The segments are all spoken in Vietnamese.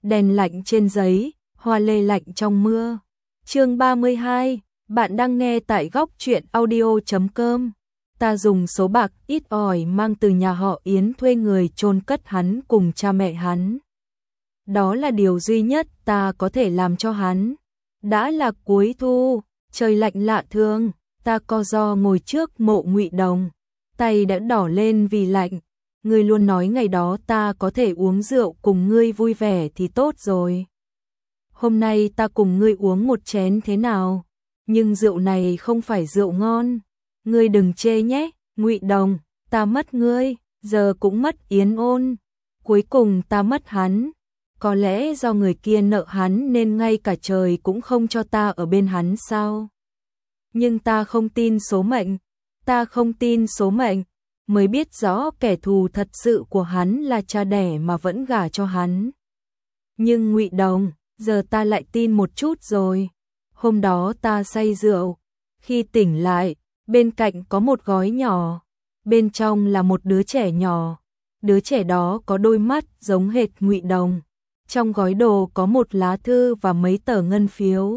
đèn lạnh trên giấy, hoa lê lạnh trong mưa. Chương 32, bạn đang nghe tại góc truyện audio.com. Ta dùng số bạc ít ỏi mang từ nhà họ Yến thuê người chôn cất hắn cùng cha mẹ hắn. Đó là điều duy nhất ta có thể làm cho hắn. Đã là cuối thu, trời lạnh lạ thường, ta co ro ngồi trước mộ Ngụy Đồng, tay đã đỏ lên vì lạnh. Ngươi luôn nói ngày đó ta có thể uống rượu cùng ngươi vui vẻ thì tốt rồi. Hôm nay ta cùng ngươi uống một chén thế nào? Nhưng rượu này không phải rượu ngon. Ngươi đừng chê nhé, Ngụy Đồng, ta mất ngươi, giờ cũng mất Yến Ôn. Cuối cùng ta mất hắn. Có lẽ do người kia nợ hắn nên ngay cả trời cũng không cho ta ở bên hắn sao? Nhưng ta không tin số mệnh. Ta không tin số mệnh. Mới biết rõ kẻ thù thật sự của hắn là cha đẻ mà vẫn gả cho hắn. Nhưng Ngụy Đồng, giờ ta lại tin một chút rồi. Hôm đó ta say rượu. Khi tỉnh lại, bên cạnh có một gói nhỏ. Bên trong là một đứa trẻ nhỏ. Đứa trẻ đó có đôi mắt giống hệt Ngụy Đồng. Trong gói đồ có một lá thư và mấy tờ ngân phiếu.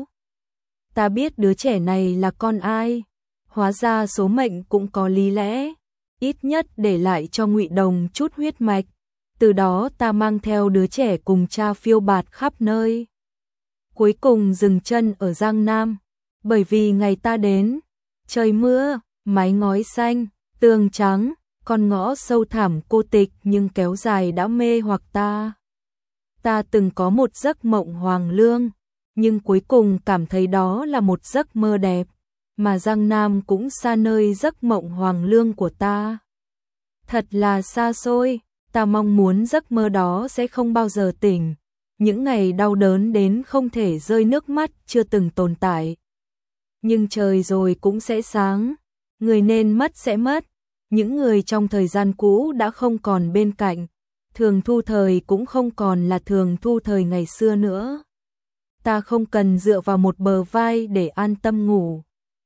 Ta biết đứa trẻ này là con ai. Hóa ra số mệnh cũng có lý lẽ. Ít nhất để lại cho Ngụy Đồng chút huyết mạch. Từ đó ta mang theo đứa trẻ cùng cha phiêu bạt khắp nơi. Cuối cùng dừng chân ở Giang Nam. Bởi vì ngày ta đến, trời mưa, mái ngói xanh, tường trắng, con ngõ sâu thẳm cô tịch nhưng kéo dài đã mê hoặc ta. Ta từng có một giấc mộng hoàng lương, nhưng cuối cùng cảm thấy đó là một giấc mơ đẹp, mà Giang Nam cũng xa nơi giấc mộng hoàng lương của ta. Thật là xa xôi, ta mong muốn giấc mơ đó sẽ không bao giờ tỉnh. Những ngày đau đớn đến không thể rơi nước mắt chưa từng tồn tại. Nhưng trời rồi cũng sẽ sáng, người nên mất sẽ mất. Những người trong thời gian cũ đã không còn bên cạnh. Thường thu thời cũng không còn là thường thu thời ngày xưa nữa. Ta không cần dựa vào một bờ vai để an tâm ngủ.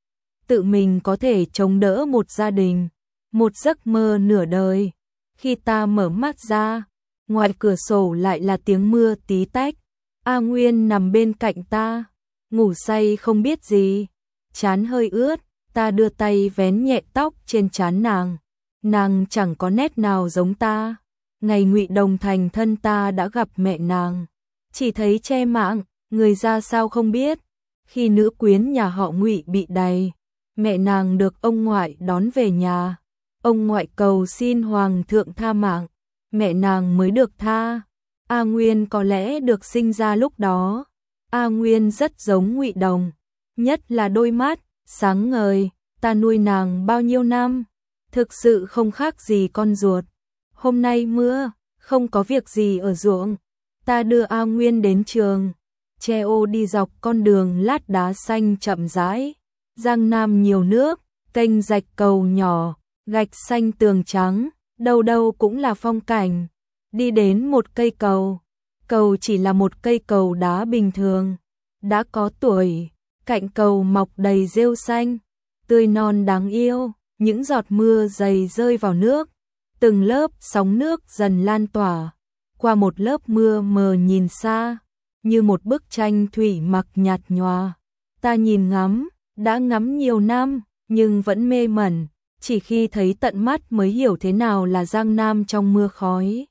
Tự mình có thể chống đỡ một gia đình, một giấc mơ nửa đời. Khi ta mở mắt ra, ngoài cửa sổ lại là tiếng mưa tí tách. A Nguyên nằm bên cạnh ta, ngủ say không biết gì, trán hơi ướt. Ta đưa tay vén nhẹ tóc trên trán nàng. Nàng chẳng có nét nào giống ta. Ngày Ngụy Đồng thành thân ta đã gặp mẹ nàng, chỉ thấy che mạng, người ra sao không biết. Khi nữ quyến nhà họ Ngụy bị đày, mẹ nàng được ông ngoại đón về nhà. Ông ngoại cầu xin hoàng thượng tha mạng, mẹ nàng mới được tha. A Nguyên có lẽ được sinh ra lúc đó. A Nguyên rất giống Ngụy Đồng, nhất là đôi mắt sáng ngời. Ta nuôi nàng bao nhiêu năm, thực sự không khác gì con ruột. Hôm nay mưa, không có việc gì ở ruộng. Ta đưa A Nguyên đến trường. Che ô đi dọc con đường lát đá xanh chậm rãi. Giang Nam nhiều nước, kênh rạch cầu nhỏ, gạch xanh tường trắng, đâu đâu cũng là phong cảnh. Đi đến một cây cầu. Cầu chỉ là một cây cầu đá bình thường, đã có tuổi. Cạnh cầu mọc đầy rêu xanh, tươi non đáng yêu. Những giọt mưa dày rơi vào nước. Từng lớp sóng nước dần lan tỏa. Qua một lớp mưa mờ nhìn xa, như một bức tranh thủy mặc nhạt nhòa. Ta nhìn ngắm, đã ngắm nhiều năm, nhưng vẫn mê mẩn. Chỉ khi thấy tận mắt mới hiểu thế nào là Giang Nam trong mưa khói.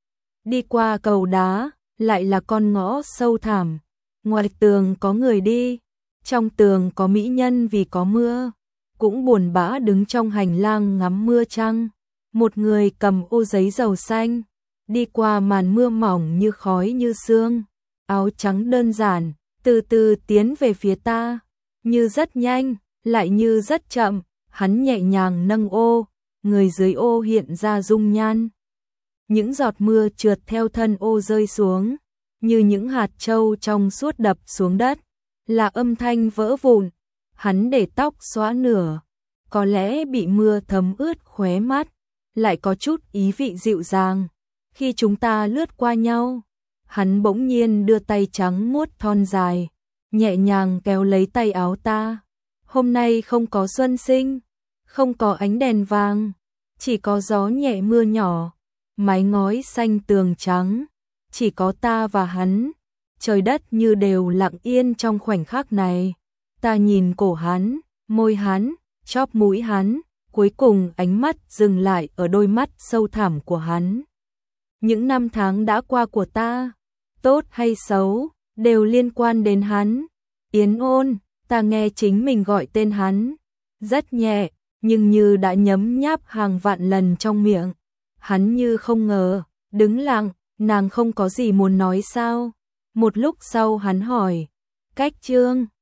Đi qua cầu đá, lại là con ngõ sâu thẳm. Ngoài tường có người đi, trong tường có mỹ nhân vì có mưa. Cũng buồn bã đứng trong hành lang ngắm mưa trăng. Một người cầm ô giấy dầu xanh, đi qua màn mưa mỏng như khói như sương. Áo trắng đơn giản, từ từ tiến về phía ta, như rất nhanh, lại như rất chậm. Hắn nhẹ nhàng nâng ô, người dưới ô hiện ra dung nhan. Những giọt mưa trượt theo thân ô rơi xuống, như những hạt trâu trong suốt đập xuống đất, là âm thanh vỡ vụn. Hắn để tóc xõa nửa, có lẽ bị mưa thấm ướt khóe mắt, lại có chút ý vị dịu dàng. Khi chúng ta lướt qua nhau, hắn bỗng nhiên đưa tay trắng muốt thon dài, nhẹ nhàng kéo lấy tay áo ta. Hôm nay không có xuân sinh, không có ánh đèn vàng, chỉ có gió nhẹ mưa nhỏ, mái ngói xanh tường trắng, chỉ có ta và hắn. Trời đất như đều lặng yên trong khoảnh khắc này. Ta nhìn cổ hắn, môi hắn, chóp mũi hắn, cuối cùng ánh mắt dừng lại ở đôi mắt sâu thẳm của hắn. Những năm tháng đã qua của ta, tốt hay xấu, đều liên quan đến hắn. Yến Ôn, ta nghe chính mình gọi tên hắn, rất nhẹ, nhưng như đã nhấm nháp hàng vạn lần trong miệng. Hắn như không ngờ, đứng lặng, nàng không có gì muốn nói sao? Một lúc sau hắn hỏi, Cách Trương,